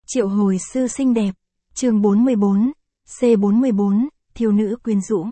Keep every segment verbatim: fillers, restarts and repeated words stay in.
Triệu hồi sư xinh đẹp. Chương bốn mươi bốn, C bốn mươi bốn, thiếu nữ quyến rũ.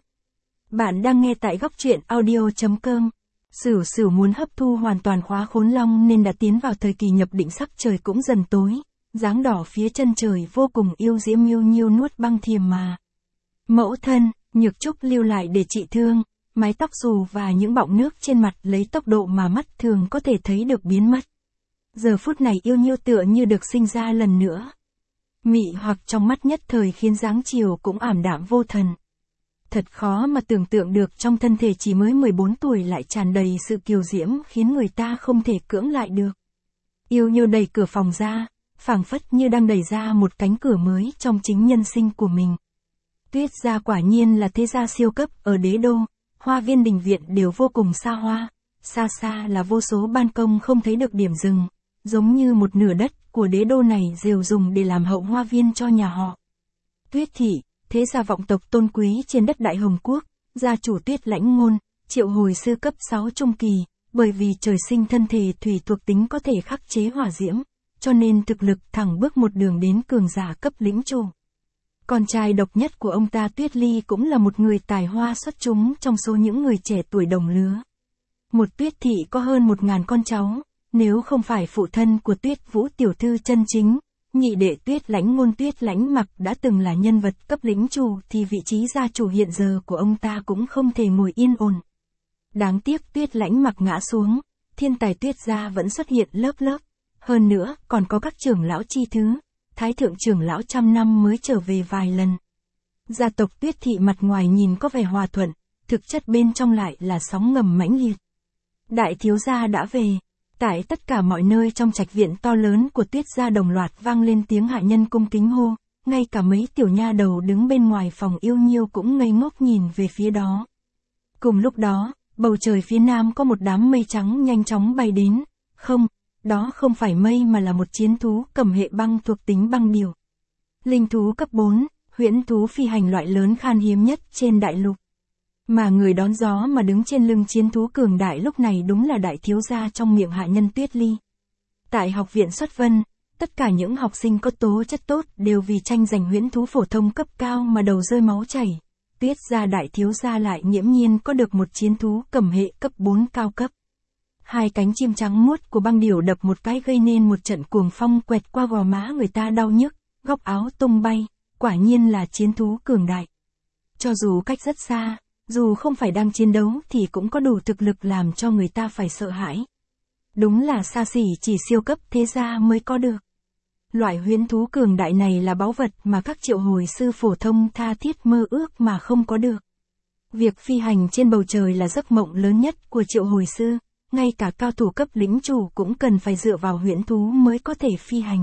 Bạn đang nghe tại góc truyện audio chấm com. Sửu Sửu muốn hấp thu hoàn toàn khóa khốn long nên đã tiến vào thời kỳ nhập định, sắc trời cũng dần tối, dáng đỏ phía chân trời vô cùng yêu diễm, yêu nhiêu nuốt băng thiềm mà. Mẫu thân, Nhược Trúc lưu lại để trị thương, mái tóc xù và những bọng nước trên mặt lấy tốc độ mà mắt thường có thể thấy được biến mất. Giờ phút này yêu nhiêu tựa như được sinh ra lần nữa. Mị hoặc trong mắt nhất thời khiến dáng chiều cũng ảm đạm vô thần. Thật khó mà tưởng tượng được trong thân thể chỉ mới mười bốn tuổi lại tràn đầy sự kiều diễm khiến người ta không thể cưỡng lại được. Yêu nhiêu đẩy cửa phòng ra, phảng phất như đang đẩy ra một cánh cửa mới trong chính nhân sinh của mình. Tuyết gia quả nhiên là thế gia siêu cấp ở đế đô, hoa viên đình viện đều vô cùng xa hoa, xa xa là vô số ban công không thấy được điểm dừng, giống như một nửa đất của đế đô này đều dùng để làm hậu hoa viên cho nhà họ. Tuyết thị, thế gia vọng tộc tôn quý trên đất Đại Hồng Quốc, gia chủ Tuyết Lãnh Ngôn, triệu hồi sư cấp sáu trung kỳ, bởi vì trời sinh thân thể thủy thuộc tính có thể khắc chế hỏa diễm, cho nên thực lực thẳng bước một đường đến cường giả cấp lĩnh chủ. Con trai độc nhất của ông ta Tuyết Ly cũng là một người tài hoa xuất chúng trong số những người trẻ tuổi đồng lứa. Một Tuyết thị có hơn một ngàn con cháu, nếu không phải phụ thân của Tuyết Vũ tiểu thư chân chính, nhị đệ Tuyết Lãnh Ngôn Tuyết Lãnh Mặc đã từng là nhân vật cấp lĩnh chủ thì vị trí gia chủ hiện giờ của ông ta cũng không thể ngồi yên ổn. Đáng tiếc Tuyết Lãnh Mặc ngã xuống, thiên tài Tuyết gia vẫn xuất hiện lớp lớp, hơn nữa còn có các trưởng lão chi thứ, thái thượng trưởng lão trăm năm mới trở về vài lần. Gia tộc Tuyết thị mặt ngoài nhìn có vẻ hòa thuận, thực chất bên trong lại là sóng ngầm mãnh liệt. Đại thiếu gia đã về. Tại tất cả mọi nơi trong trạch viện to lớn của Tuyết gia đồng loạt vang lên tiếng hạ nhân cung kính hô, ngay cả mấy tiểu nha đầu đứng bên ngoài phòng yêu nhiêu cũng ngây ngốc nhìn về phía đó. Cùng lúc đó, bầu trời phía nam có một đám mây trắng nhanh chóng bay đến, không, đó không phải mây mà là một chiến thú cầm hệ băng thuộc tính băng điểu. Linh thú cấp bốn, huyễn thú phi hành loại lớn khan hiếm nhất trên đại lục. Mà người đón gió mà đứng trên lưng chiến thú cường đại lúc này đúng là đại thiếu gia trong miệng hạ nhân Tuyết Ly. Tại học viện Xuất Vân, tất cả những học sinh có tố chất tốt đều vì tranh giành huyễn thú phổ thông cấp cao mà đầu rơi máu chảy. Tuyết gia đại thiếu gia lại nghiễm nhiên có được một chiến thú cầm hệ cấp bốn cao cấp. Hai cánh chim trắng muốt của băng điểu đập một cái gây nên một trận cuồng phong quẹt qua gò má người ta đau nhức, góc áo tung bay, quả nhiên là chiến thú cường đại. Cho dù cách rất xa, dù không phải đang chiến đấu thì cũng có đủ thực lực làm cho người ta phải sợ hãi. Đúng là xa xỉ chỉ siêu cấp thế gia mới có được. Loại huyễn thú cường đại này là báu vật mà các triệu hồi sư phổ thông tha thiết mơ ước mà không có được. Việc phi hành trên bầu trời là giấc mộng lớn nhất của triệu hồi sư, ngay cả cao thủ cấp lĩnh chủ cũng cần phải dựa vào huyễn thú mới có thể phi hành.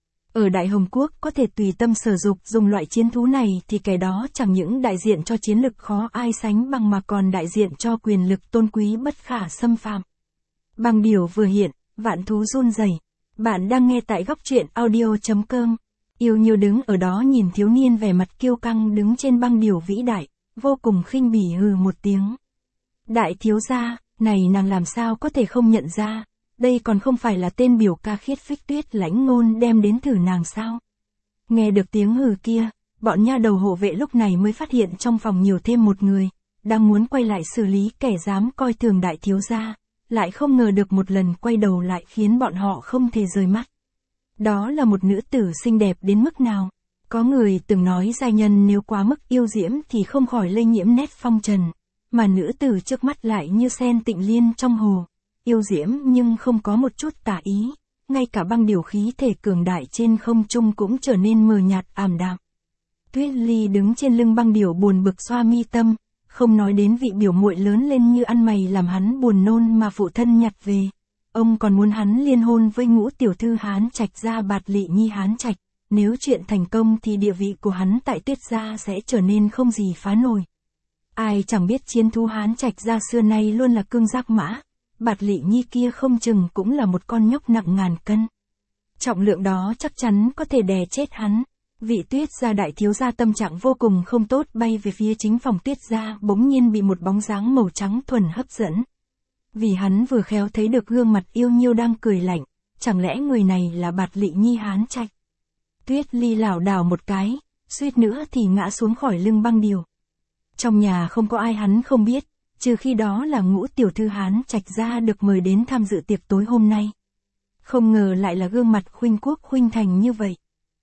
Ở Đại Hồng Quốc có thể tùy tâm sở dục dùng loại chiến thú này thì cái đó chẳng những đại diện cho chiến lực khó ai sánh bằng mà còn đại diện cho quyền lực tôn quý bất khả xâm phạm. Băng điểu vừa hiện, vạn thú run rẩy. Bạn đang nghe tại góc truyện audio chấm com. Yêu nhiêu đứng ở đó nhìn thiếu niên vẻ mặt kiêu căng đứng trên băng điểu vĩ đại, vô cùng khinh bỉ hừ một tiếng. Đại thiếu gia, này nàng làm sao có thể không nhận ra? Đây còn không phải là tên biểu ca khiết phích Tuyết Lãnh Ngôn đem đến thử nàng sao? Nghe được tiếng hừ kia, bọn nha đầu hộ vệ lúc này mới phát hiện trong phòng nhiều thêm một người, đang muốn quay lại xử lý kẻ dám coi thường đại thiếu gia, lại không ngờ được một lần quay đầu lại khiến bọn họ không thể rời mắt. Đó là một nữ tử xinh đẹp đến mức nào? Có người từng nói giai nhân nếu quá mức yêu diễm thì không khỏi lây nhiễm nét phong trần, mà nữ tử trước mắt lại như sen tịnh liên trong hồ. Yêu diễm nhưng không có một chút tà ý, ngay cả băng điểu khí thể cường đại trên không trung cũng trở nên mờ nhạt ảm đạm. Tuyết Ly đứng trên lưng băng điểu buồn bực xoa mi tâm, không nói đến vị biểu muội lớn lên như ăn mày làm hắn buồn nôn mà phụ thân nhặt về. Ông còn muốn hắn liên hôn với ngũ tiểu thư Hán Trạch gia Bạt Lị Nhi Hán Trạch, nếu chuyện thành công thì địa vị của hắn tại Tuyết gia sẽ trở nên không gì phá nổi. Ai chẳng biết chiến thú Hán Trạch gia xưa nay luôn là cương giác mã. Bạt Lị Nhi kia không chừng cũng là một con nhóc nặng ngàn cân. Trọng lượng đó chắc chắn có thể đè chết hắn. Vị Tuyết gia đại thiếu gia tâm trạng vô cùng không tốt bay về phía chính phòng Tuyết gia bỗng nhiên bị một bóng dáng màu trắng thuần hấp dẫn. Vì hắn vừa khéo thấy được gương mặt yêu nhiêu đang cười lạnh, chẳng lẽ người này là Bạt Lị Nhi Hán Trạch? Tuyết Ly lảo đảo một cái, suýt nữa thì ngã xuống khỏi lưng băng điều. Trong nhà không có ai hắn không biết, trừ khi đó là Ngũ tiểu thư Hán Trạch gia được mời đến tham dự tiệc tối hôm nay. Không ngờ lại là gương mặt khuynh quốc khuynh thành như vậy.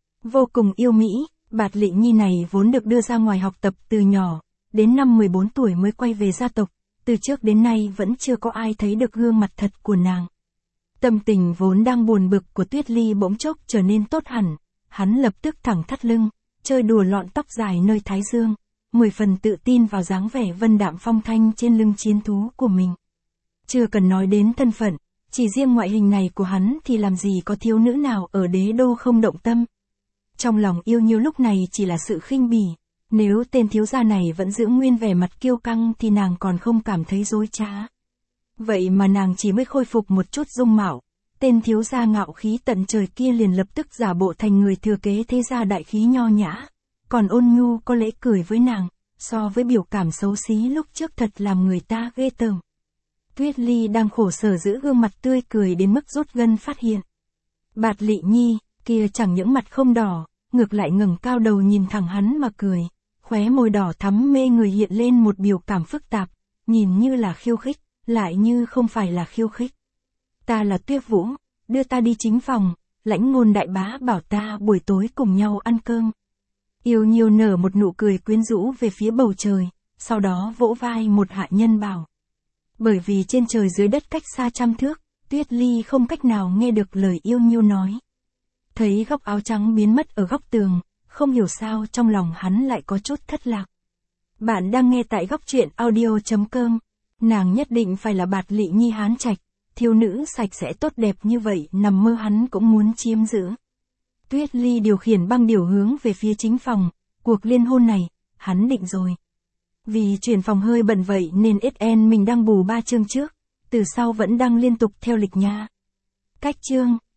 Vô cùng yêu mỹ, Bạt Lị Nhi này vốn được đưa ra ngoài học tập từ nhỏ, đến năm mười bốn tuổi mới quay về gia tộc, từ trước đến nay vẫn chưa có ai thấy được gương mặt thật của nàng. Tâm tình vốn đang buồn bực của Tuyết Ly bỗng chốc trở nên tốt hẳn, hắn lập tức thẳng thắt lưng, chơi đùa lọn tóc dài nơi thái dương, mười phần tự tin vào dáng vẻ vân đạm phong thanh trên lưng chiến thú của mình. Chưa cần nói đến thân phận, chỉ riêng ngoại hình này của hắn thì làm gì có thiếu nữ nào ở đế đô không động tâm. Trong lòng yêu nhiêu lúc này chỉ là sự khinh bỉ, nếu tên thiếu gia này vẫn giữ nguyên vẻ mặt kiêu căng thì nàng còn không cảm thấy dối trá. Vậy mà nàng chỉ mới khôi phục một chút dung mạo, tên thiếu gia ngạo khí tận trời kia liền lập tức giả bộ thành người thừa kế thế gia đại khí nho nhã, còn ôn nhu có lễ cười với nàng, so với biểu cảm xấu xí lúc trước thật làm người ta ghê tởm. Tuyết Ly đang khổ sở giữ gương mặt tươi cười đến mức rút gân phát hiện. Bạt Lị Nhi, kia chẳng những mặt không đỏ, ngược lại ngẩng cao đầu nhìn thẳng hắn mà cười, khóe môi đỏ thắm mê người hiện lên một biểu cảm phức tạp, nhìn như là khiêu khích, lại như không phải là khiêu khích. Ta là Tuyết Vũ, đưa ta đi chính phòng, Lãnh Ngôn đại bá bảo ta buổi tối cùng nhau ăn cơm. Yêu nhiêu nở một nụ cười quyến rũ về phía bầu trời, sau đó vỗ vai một hạ nhân bảo. Bởi vì trên trời dưới đất cách xa trăm thước, Tuyết Ly không cách nào nghe được lời yêu nhiêu nói. Thấy góc áo trắng biến mất ở góc tường, không hiểu sao trong lòng hắn lại có chút thất lạc. Bạn đang nghe tại góc truyện audio chấm com. Nàng nhất định phải là Bạt Lị Nhi Hán Trạch, thiếu nữ sạch sẽ tốt đẹp như vậy nằm mơ hắn cũng muốn chiếm giữ. Tuyết Ly điều khiển băng điều hướng về phía chính phòng, cuộc liên hôn này, hắn định rồi. Vì chuyển phòng hơi bận vậy nên ét en mình đang bù ba chương trước, từ sau vẫn đang liên tục theo lịch nha. Cách chương